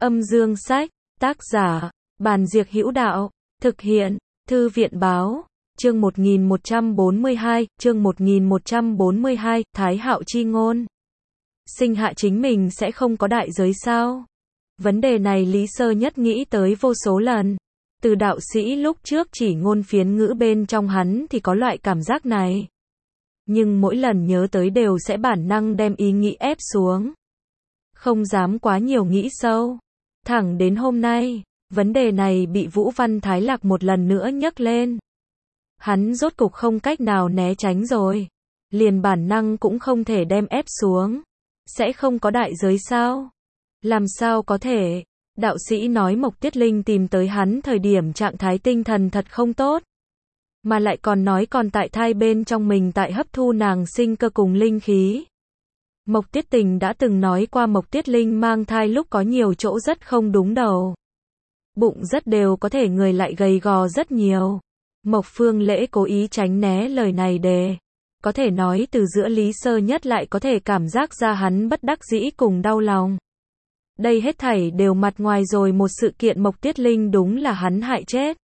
Âm dương sách, tác giả, Bàn Diệc Hữu Đạo, thực hiện, Thư viện báo, chương 1142, chương 1142, Thái Hạo chi ngôn. Sinh hạ chính mình sẽ không có đại giới sao? Vấn đề này Lý Sơ Nhất nghĩ tới vô số lần. Từ đạo sĩ lúc trước chỉ ngôn phiến ngữ bên trong hắn thì có loại cảm giác này. Nhưng mỗi lần nhớ tới đều sẽ bản năng đem ý nghĩ ép xuống. Không dám quá nhiều nghĩ sâu. Thẳng đến hôm nay, vấn đề này bị Vũ Văn Thái Lạc một lần nữa nhấc lên. Hắn rốt cục không cách nào né tránh rồi. Liền bản năng cũng không thể đem ép xuống. Sẽ không có đại giới sao? Làm sao có thể? Đạo sĩ nói Mộc Tiết Linh tìm tới hắn thời điểm trạng thái tinh thần thật không tốt. Mà lại còn nói còn tại thai bên trong mình tại hấp thu nàng sinh cơ cùng linh khí. Mộc Tiết Tình đã từng nói qua Mộc Tiết Linh mang thai lúc có nhiều chỗ rất không đúng đầu. Bụng rất đều có thể người lại gầy gò rất nhiều. Mộc Phương Lễ cố ý tránh né lời này để. Có thể nói từ giữa Lý Sơ Nhất lại có thể cảm giác ra hắn bất đắc dĩ cùng đau lòng. Đây hết thảy đều mặt ngoài rồi một sự kiện Mộc Tiết Linh đúng là hắn hại chết.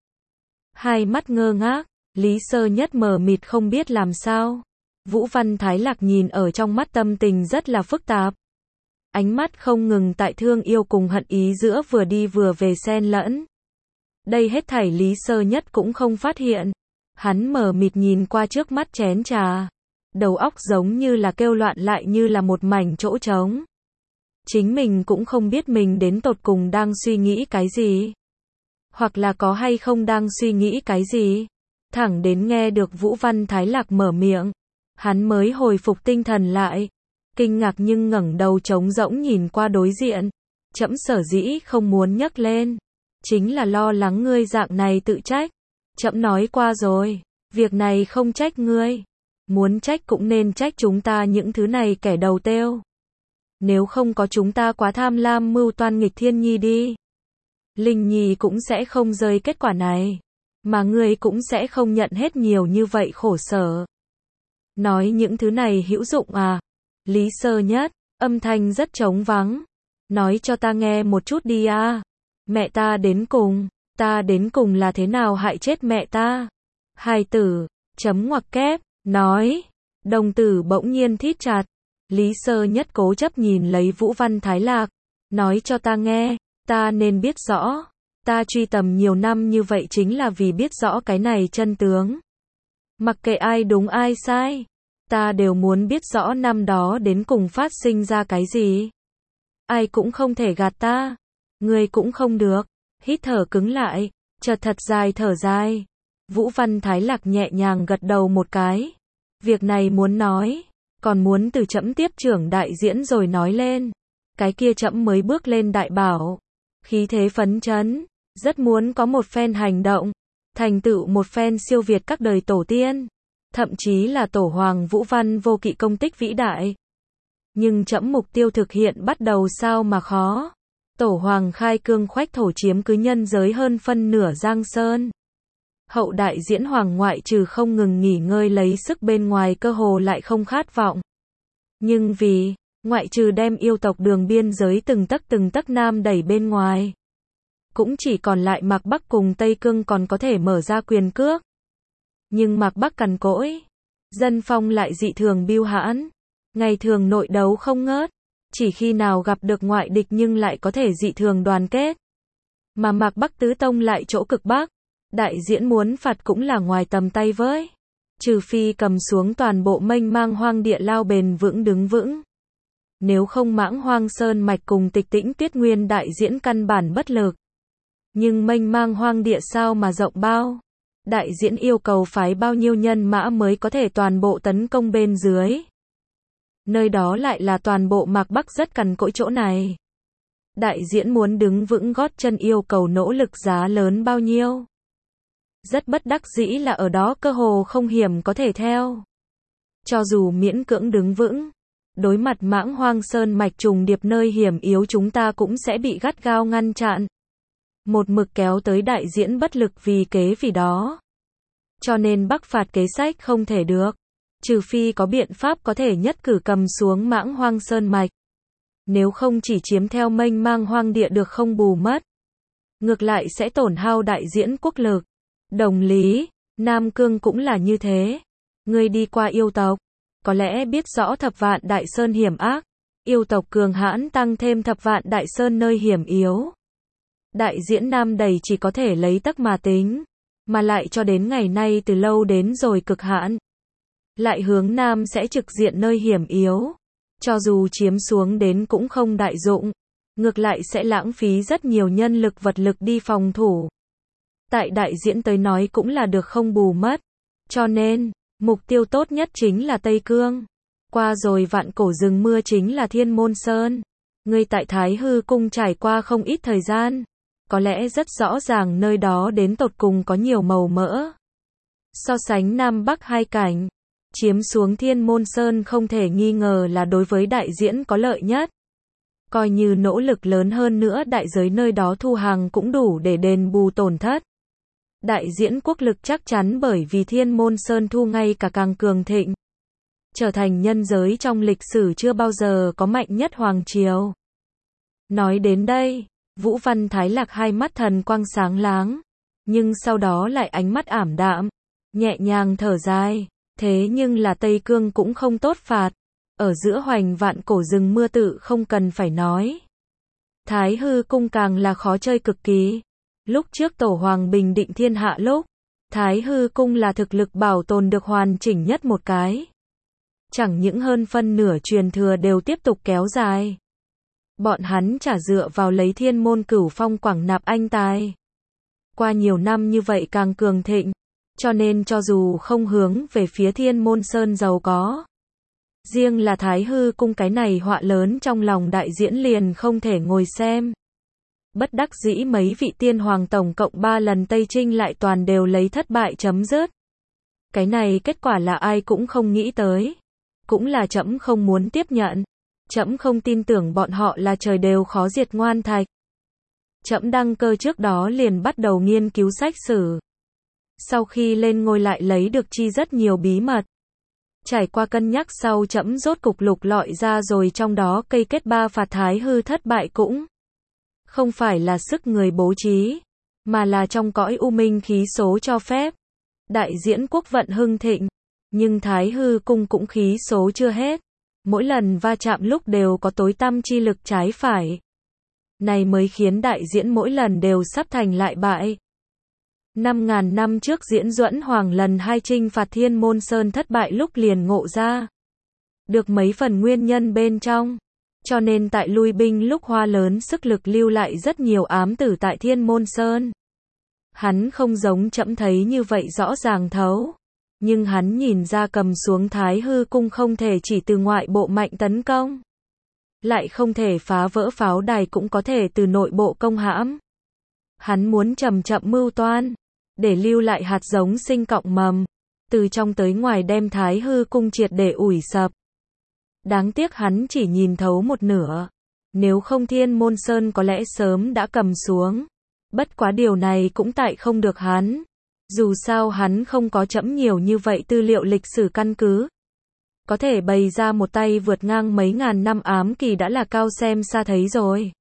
Hai mắt ngơ ngác, Lý Sơ Nhất mờ mịt không biết làm sao. Vũ Văn Thái Lạc nhìn ở trong mắt tâm tình rất là phức tạp. Ánh mắt không ngừng tại thương yêu cùng hận ý giữa vừa đi vừa về xen lẫn. Đây hết thảy Lý Sơ Nhất cũng không phát hiện. Hắn mờ mịt nhìn qua trước mắt chén trà. Đầu óc giống như là kêu loạn lại như là một mảnh chỗ trống. Chính mình cũng không biết mình đến tột cùng đang suy nghĩ cái gì. Hoặc là có hay không đang suy nghĩ cái gì. Thẳng đến nghe được Vũ Văn Thái Lạc mở miệng. Hắn mới hồi phục tinh thần lại. Kinh ngạc nhưng ngẩng đầu trống rỗng nhìn qua đối diện. Trẫm sở dĩ không muốn nhắc lên. Chính là lo lắng ngươi dạng này tự trách. Trẫm nói qua rồi. Việc này không trách ngươi. Muốn trách cũng nên trách chúng ta những thứ này kẻ đầu têu. Nếu không có chúng ta quá tham lam mưu toan nghịch thiên nhi đi. Linh Nhi cũng sẽ không rơi kết quả này. Mà ngươi cũng sẽ không nhận hết nhiều như vậy khổ sở. Nói những thứ này hữu dụng à? Lý Sơ Nhất, âm thanh rất trống vắng. Nói cho ta nghe một chút đi à. Mẹ ta đến cùng là thế nào hại chết mẹ ta? Hài tử, chấm ngoặc kép, nói. Đồng tử bỗng nhiên thít chặt. Lý Sơ Nhất cố chấp nhìn lấy Vũ Văn Thái Lạc. Nói cho ta nghe, ta nên biết rõ. Ta truy tầm nhiều năm như vậy chính là vì biết rõ cái này chân tướng. Mặc kệ ai đúng ai sai. Ta đều muốn biết rõ năm đó đến cùng phát sinh ra cái gì. Ai cũng không thể gạt ta. Ngươi cũng không được. Hít thở cứng lại. Chợt thật dài thở dài. Vũ Văn Thái Lạc nhẹ nhàng gật đầu một cái. Việc này muốn nói. Còn muốn từ trẫm tiếp trưởng đại diễn rồi nói lên. Cái kia trẫm mới bước lên đại bảo. Khí thế phấn chấn. Rất muốn có một phen hành động. Thành tựu một phen siêu việt các đời tổ tiên. Thậm chí là tổ hoàng Vũ Văn vô kỵ công tích vĩ đại. Nhưng trẫm mục tiêu thực hiện bắt đầu sao mà khó. Tổ hoàng khai cương khoách thổ chiếm cứ nhân giới hơn phân nửa Giang Sơn. Hậu đại diễn hoàng ngoại trừ không ngừng nghỉ ngơi lấy sức bên ngoài cơ hồ lại không khát vọng. Nhưng vì, ngoại trừ đem yêu tộc đường biên giới từng tấc nam đẩy bên ngoài. Cũng chỉ còn lại Mạc Bắc cùng Tây Cương còn có thể mở ra quyền cước. Nhưng Mạc Bắc cằn cỗi. Dân phong lại dị thường biêu hãn. Ngày thường nội đấu không ngớt. Chỉ khi nào gặp được ngoại địch nhưng lại có thể dị thường đoàn kết. Mà Mạc Bắc tứ tông lại chỗ cực Bắc. Đại diễn muốn phạt cũng là ngoài tầm tay với. Trừ phi cầm xuống toàn bộ mênh mang hoang địa lao bền vững đứng vững. Nếu không Mãng Hoang Sơn mạch cùng Tịch Tĩnh Tuyết Nguyên đại diễn căn bản bất lực. Nhưng mênh mang hoang địa sao mà rộng bao. Đại diễn yêu cầu phái bao nhiêu nhân mã mới có thể toàn bộ tấn công bên dưới. Nơi đó lại là toàn bộ Mạc Bắc rất cằn cỗi chỗ này. Đại diễn muốn đứng vững gót chân yêu cầu nỗ lực giá lớn bao nhiêu. Rất bất đắc dĩ là ở đó cơ hồ không hiểm có thể theo. Cho dù miễn cưỡng đứng vững, đối mặt Mãng Hoang Sơn mạch trùng điệp nơi hiểm yếu chúng ta cũng sẽ bị gắt gao ngăn chặn. Một mực kéo tới đại diễn bất lực vì kế vì đó. Cho nên bắc phạt kế sách không thể được. Trừ phi có biện pháp có thể nhất cử cầm xuống Mãng Hoang Sơn mạch. nếu không chỉ chiếm theo mênh mang hoang địa được không bù mất. Ngược lại sẽ tổn hao đại diễn quốc lực. Đồng lý, Nam Cương cũng là như thế. Ngươi đi qua yêu tộc, có lẽ biết rõ Thập Vạn Đại Sơn hiểm ác. Yêu tộc cường hãn tăng thêm Thập Vạn Đại Sơn nơi hiểm yếu. Đại diễn Nam đầy chỉ có thể lấy tấc mà tính, mà lại cho đến ngày nay từ lâu đến rồi cực hạn. Lại hướng Nam sẽ trực diện nơi hiểm yếu. Cho dù chiếm xuống đến cũng không đại dụng. Ngược lại sẽ lãng phí rất nhiều nhân lực vật lực đi phòng thủ. Tại đại diễn tới nói cũng là được không bù mất. Cho nên, mục tiêu tốt nhất chính là Tây Cương. Qua rồi vạn cổ rừng mưa chính là Thiên Môn Sơn. Ngươi tại Thái Hư Cung trải qua không ít thời gian. Có lẽ rất rõ ràng nơi đó đến tột cùng có nhiều màu mỡ. So sánh Nam Bắc hai cảnh, chiếm xuống Thiên Môn Sơn không thể nghi ngờ là đối với đại diễn có lợi nhất. Coi như nỗ lực lớn hơn nữa đại giới nơi đó thu hàng cũng đủ để đền bù tổn thất. Đại diễn quốc lực chắc chắn bởi vì Thiên Môn Sơn thu ngay cả càng cường thịnh. Trở thành nhân giới trong lịch sử chưa bao giờ có mạnh nhất hoàng triều. Nói đến đây, Vũ Văn Thái Lạc hai mắt thần quang sáng láng, nhưng sau đó lại ánh mắt ảm đạm, nhẹ nhàng thở dài, thế nhưng là Tây Cương cũng không tốt phạt, ở giữa hoành vạn cổ rừng mưa tự không cần phải nói. Thái Hư Cung càng là khó chơi cực kỳ. Lúc trước Tổ Hoàng bình định thiên hạ lúc, Thái Hư Cung là thực lực bảo tồn được hoàn chỉnh nhất một cái. Chẳng những hơn phân nửa truyền thừa đều tiếp tục kéo dài. Bọn hắn chả dựa vào lấy Thiên Môn Cửu Phong quảng nạp anh tài. Qua nhiều năm như vậy càng cường thịnh, cho nên cho dù không hướng về phía Thiên Môn Sơn giàu có, riêng là Thái Hư Cung cái này họa lớn trong lòng đại diễn liền không thể ngồi xem. Bất đắc dĩ mấy vị tiên hoàng tổng cộng 3 lần Tây Trinh lại toàn đều lấy thất bại chấm dứt. Cái này kết quả là ai cũng không nghĩ tới. Cũng là trẫm không muốn tiếp nhận. Trẫm không tin tưởng bọn họ là trời đều khó diệt ngoan thạch. Trẫm đăng cơ trước đó liền bắt đầu nghiên cứu sách sử. Sau khi lên ngôi lại lấy được chi rất nhiều bí mật. Trải qua cân nhắc sau trẫm rốt cục lục lọi ra rồi trong đó cây kết 3 phạt Thái Hư thất bại cũng không phải là sức người bố trí, mà là trong cõi u minh khí số cho phép. Đại diễn quốc vận hưng thịnh, nhưng Thái Hư Cung cũng khí số chưa hết. Mỗi lần va chạm lúc đều có tối tăm chi lực trái phải. Này mới khiến đại diễn mỗi lần đều sắp thành lại bại. 5.000 năm trước Diễn Duẫn Hoàng lần 2 chinh phạt Thiên Môn Sơn thất bại lúc liền ngộ ra được mấy phần nguyên nhân bên trong. Cho nên tại lui binh lúc hoa lớn sức lực lưu lại rất nhiều ám tử tại Thiên Môn Sơn. Hắn không giống trẫm thấy như vậy rõ ràng thấu. Nhưng hắn nhìn ra cầm xuống Thái Hư Cung không thể chỉ từ ngoại bộ mạnh tấn công. Lại không thể phá vỡ pháo đài cũng có thể từ nội bộ công hãm. Hắn muốn chậm chậm mưu toan, để lưu lại hạt giống sinh cọng mầm, từ trong tới ngoài đem Thái Hư Cung triệt để ủi sập. Đáng tiếc hắn chỉ nhìn thấu một nửa. Nếu không Thiên Môn Sơn có lẽ sớm đã cầm xuống. Bất quá điều này cũng tại không được hắn. Dù sao hắn không có trẫm nhiều như vậy tư liệu lịch sử căn cứ. Có thể bày ra một tay vượt ngang mấy ngàn năm ám kỳ đã là cao xem xa thấy rồi.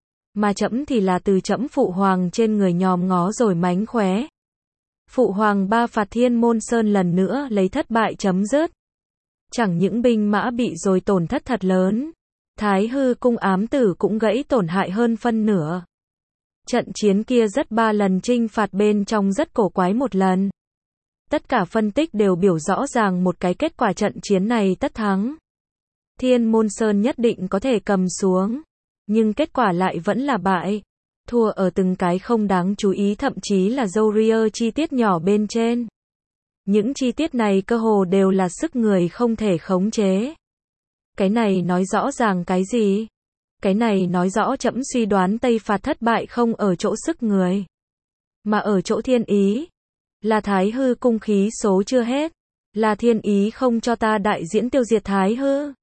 Mà trẫm thì là từ trẫm phụ hoàng trên người nhòm ngó rồi mánh khóe. Phụ hoàng 3 phạt Thiên Môn Sơn lần nữa lấy thất bại chấm dứt. Chẳng những binh mã bị rồi tổn thất thật lớn. Thái Hư Cung ám tử cũng gãy tổn hại hơn phân nửa. Trận chiến kia rất 3 lần chinh phạt bên trong rất cổ quái một lần. Tất cả phân tích đều biểu rõ ràng một cái kết quả trận chiến này tất thắng. Thiên Môn Sơn nhất định có thể cầm xuống. Nhưng kết quả lại vẫn là bại. Thua ở từng cái không đáng chú ý thậm chí là râu ria chi tiết nhỏ bên trên. Những chi tiết này cơ hồ đều là sức người không thể khống chế. Cái này nói rõ ràng cái gì? Cái này nói rõ trẫm suy đoán Tây phạt thất bại không ở chỗ sức người, mà ở chỗ thiên ý. Là Thái Hư Cung khí số chưa hết. Là thiên ý không cho ta đại diễn tiêu diệt Thái Hư.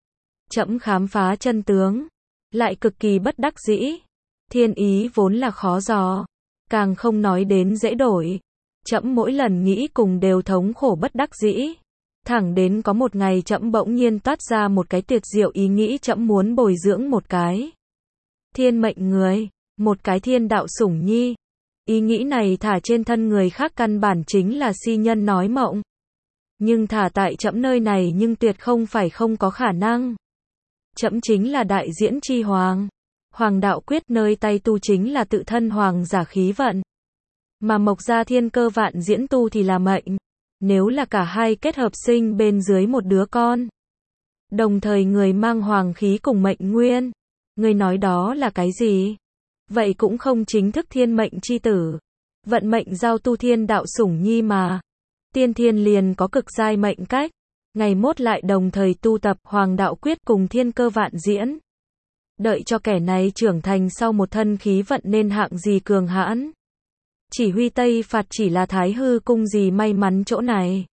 Trẫm khám phá chân tướng. Lại cực kỳ bất đắc dĩ. Thiên ý vốn là khó dò. Càng không nói đến dễ đổi. Trẫm mỗi lần nghĩ cùng đều thống khổ bất đắc dĩ. Thẳng đến có một ngày trẫm bỗng nhiên toát ra một cái tuyệt diệu ý nghĩ, trẫm muốn bồi dưỡng một cái thiên mệnh người, một cái thiên đạo sủng nhi. Ý nghĩ này thả trên thân người khác căn bản chính là si nhân nói mộng. Nhưng thả tại trẫm nơi này nhưng tuyệt không phải không có khả năng. Trẫm chính là đại diễn chi hoàng. Hoàng đạo quyết nơi tay tu chính là tự thân hoàng giả khí vận. Mà mộc gia thiên cơ vạn diễn tu thì là mệnh. Nếu là cả hai kết hợp sinh bên dưới một đứa con. Đồng thời người mang hoàng khí cùng mệnh nguyên. Người nói đó là cái gì? Vậy cũng không chính thức thiên mệnh chi tử. Vận mệnh giao tu thiên đạo sủng nhi mà. Tiên thiên liền có cực giai mệnh cách. Ngày mốt lại đồng thời tu tập hoàng đạo quyết cùng thiên cơ vạn diễn. Đợi cho kẻ này trưởng thành sau một thân khí vận nên hạng gì cường hãn. Chỉ huy Tây Phạt chỉ là Thái Hư cung gì may mắn chỗ này.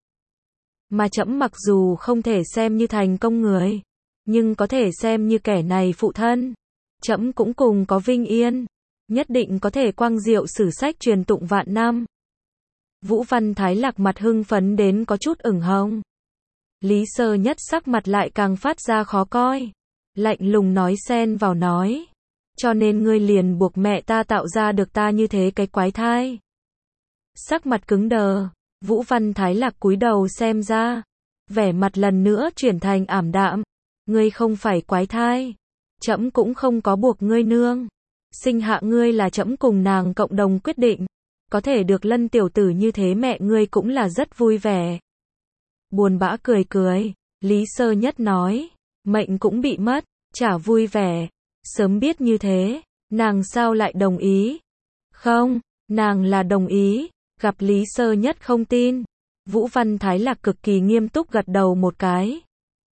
Mà trẫm mặc dù không thể xem như thành công người, nhưng có thể xem như kẻ này phụ thân. Trẫm cũng cùng có vinh yên, nhất định có thể quang diệu sử sách truyền tụng vạn năm. Vũ Văn Thái Lạc mặt hưng phấn đến có chút ửng hồng. Lý Sơ Nhất sắc mặt lại càng phát ra khó coi. Lạnh lùng nói xen vào nói. Cho nên ngươi liền buộc mẹ ta tạo ra được ta như thế cái quái thai. Sắc mặt cứng đờ, Vũ Văn Thái Lạc cúi đầu xem ra. Vẻ mặt lần nữa chuyển thành ảm đạm. Ngươi không phải quái thai. Trẫm cũng không có buộc ngươi nương. Sinh hạ ngươi là trẫm cùng nàng cộng đồng quyết định. Có thể được lân tiểu tử như thế mẹ ngươi cũng là rất vui vẻ. Buồn bã cười cười, Lý Sơ Nhất nói. Mệnh cũng bị mất, chả vui vẻ. Sớm biết như thế, nàng sao lại đồng ý? Không, nàng là đồng ý. Gặp Lý Sơ Nhất không tin. Vũ Văn Thái Lạc cực kỳ nghiêm túc gật đầu một cái.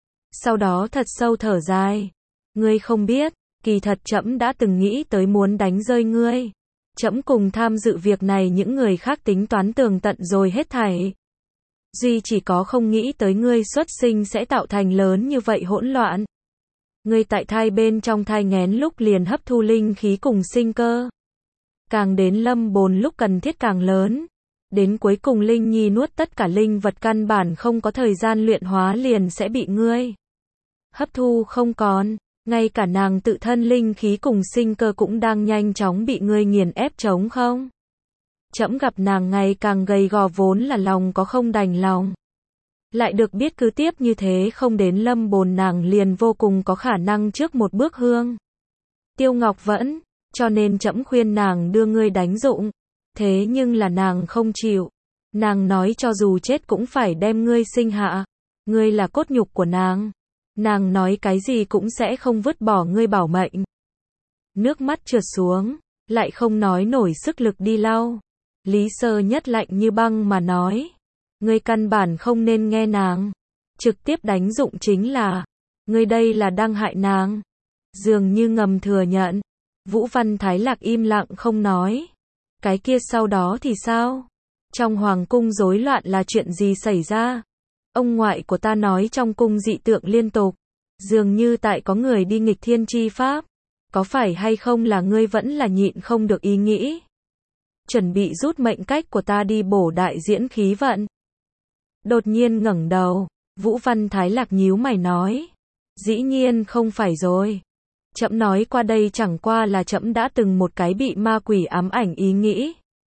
Sau đó thật sâu thở dài. Ngươi không biết, kỳ thật trẫm đã từng nghĩ tới muốn đánh rơi ngươi. Trẫm cùng tham dự việc này những người khác tính toán tường tận rồi hết thảy. Duy chỉ có không nghĩ tới ngươi xuất sinh sẽ tạo thành lớn như vậy hỗn loạn. Ngươi tại thai bên trong thai nghén lúc liền hấp thu linh khí cùng sinh cơ. Càng đến lâm bồn lúc cần thiết càng lớn. Đến cuối cùng Linh Nhi nuốt tất cả linh vật căn bản không có thời gian luyện hóa liền sẽ bị ngươi hấp thu không còn. Ngay cả nàng tự thân linh khí cùng sinh cơ cũng đang nhanh chóng bị ngươi nghiền ép trống không. Trẫm gặp nàng ngày càng gầy gò vốn là lòng có không đành lòng. Lại được biết cứ tiếp như thế không đến lâm bồn nàng liền vô cùng có khả năng trước một bước hương Tiêu Ngọc Vẫn, cho nên trẫm khuyên nàng đưa ngươi đánh dụng. Thế nhưng là nàng không chịu. Nàng nói cho dù chết cũng phải đem ngươi sinh hạ. Ngươi là cốt nhục của nàng. Nàng nói cái gì cũng sẽ không vứt bỏ ngươi bảo mệnh. Nước mắt trượt xuống, lại không nói nổi sức lực đi lau. Lý Sơ Nhất lạnh như băng mà nói. Ngươi căn bản không nên nghe nàng. Trực tiếp đánh dụng chính là. Ngươi đây là đang hại nàng. Dường như ngầm thừa nhận. Vũ Văn Thái Lạc im lặng không nói. Cái kia sau đó thì sao? Trong hoàng cung rối loạn là chuyện gì xảy ra? Ông ngoại của ta nói trong cung dị tượng liên tục. Dường như tại có người đi nghịch thiên chi pháp. Có phải hay không là ngươi vẫn là nhịn không được ý nghĩ? Chuẩn bị rút mệnh cách của ta đi bổ đại diễn khí vận. Đột nhiên ngẩng đầu, Vũ Văn Thái Lạc nhíu mày nói. Dĩ nhiên không phải rồi. Trẫm nói qua đây chẳng qua là trẫm đã từng một cái bị ma quỷ ám ảnh ý nghĩ.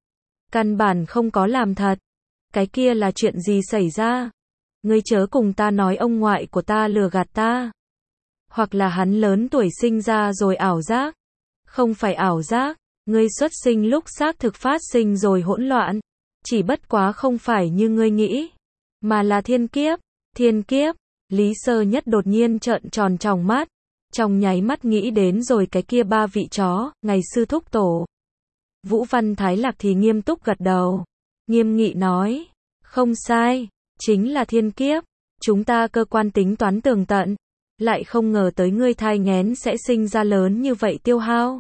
Căn bản không có làm thật. Cái kia là chuyện gì xảy ra? Ngươi chớ cùng ta nói ông ngoại của ta lừa gạt ta. Hoặc là hắn lớn tuổi sinh ra rồi ảo giác. Không phải ảo giác, ngươi xuất sinh lúc xác thực phát sinh rồi hỗn loạn. Chỉ bất quá không phải như ngươi nghĩ. Mà là thiên kiếp. Thiên kiếp. Lý Sơ Nhất đột nhiên trợn tròn tròng mắt. Trong nháy mắt nghĩ đến rồi cái kia ba vị chó, ngày sư thúc tổ. Vũ Văn Thái Lạc thì nghiêm túc gật đầu. Nghiêm nghị nói. Không sai. Chính là thiên kiếp. Chúng ta cơ quan tính toán tường tận. Lại không ngờ tới ngươi thai nghén sẽ sinh ra lớn như vậy tiêu hao.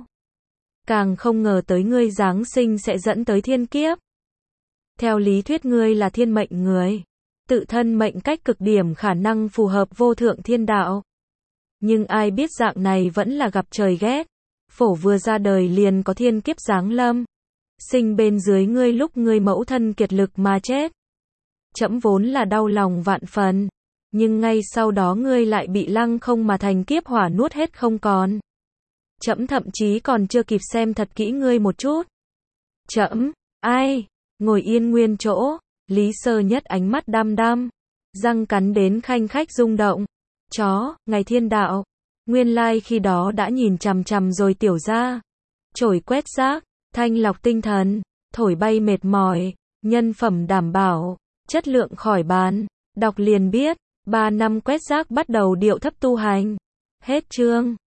Càng không ngờ tới ngươi giáng sinh sẽ dẫn tới thiên kiếp. Theo lý thuyết ngươi là thiên mệnh người. Tự thân mệnh cách cực điểm khả năng phù hợp vô thượng thiên đạo. Nhưng ai biết dạng này vẫn là gặp trời ghét. Phổ vừa ra đời liền có thiên kiếp giáng lâm. Sinh bên dưới ngươi lúc ngươi mẫu thân kiệt lực mà chết. Trẫm vốn là đau lòng vạn phần, nhưng ngay sau đó ngươi lại bị lăng không mà thành kiếp hỏa nuốt hết không còn. Trẫm thậm chí còn chưa kịp xem thật kỹ ngươi một chút. Trẫm, ai? Ngồi yên nguyên chỗ, Lý Sơ Nhất ánh mắt đăm đăm, răng cắn đến khanh khách rung động. Chó, ngày thiên đạo, nguyên lai khi đó đã nhìn chằm chằm rồi tiểu ra. Chổi quét rác, thanh lọc tinh thần, thổi bay mệt mỏi, nhân phẩm đảm bảo, chất lượng khỏi bàn. Đọc liền biết, 3 năm quét rác bắt đầu điệu thấp tu hành. Hết chương.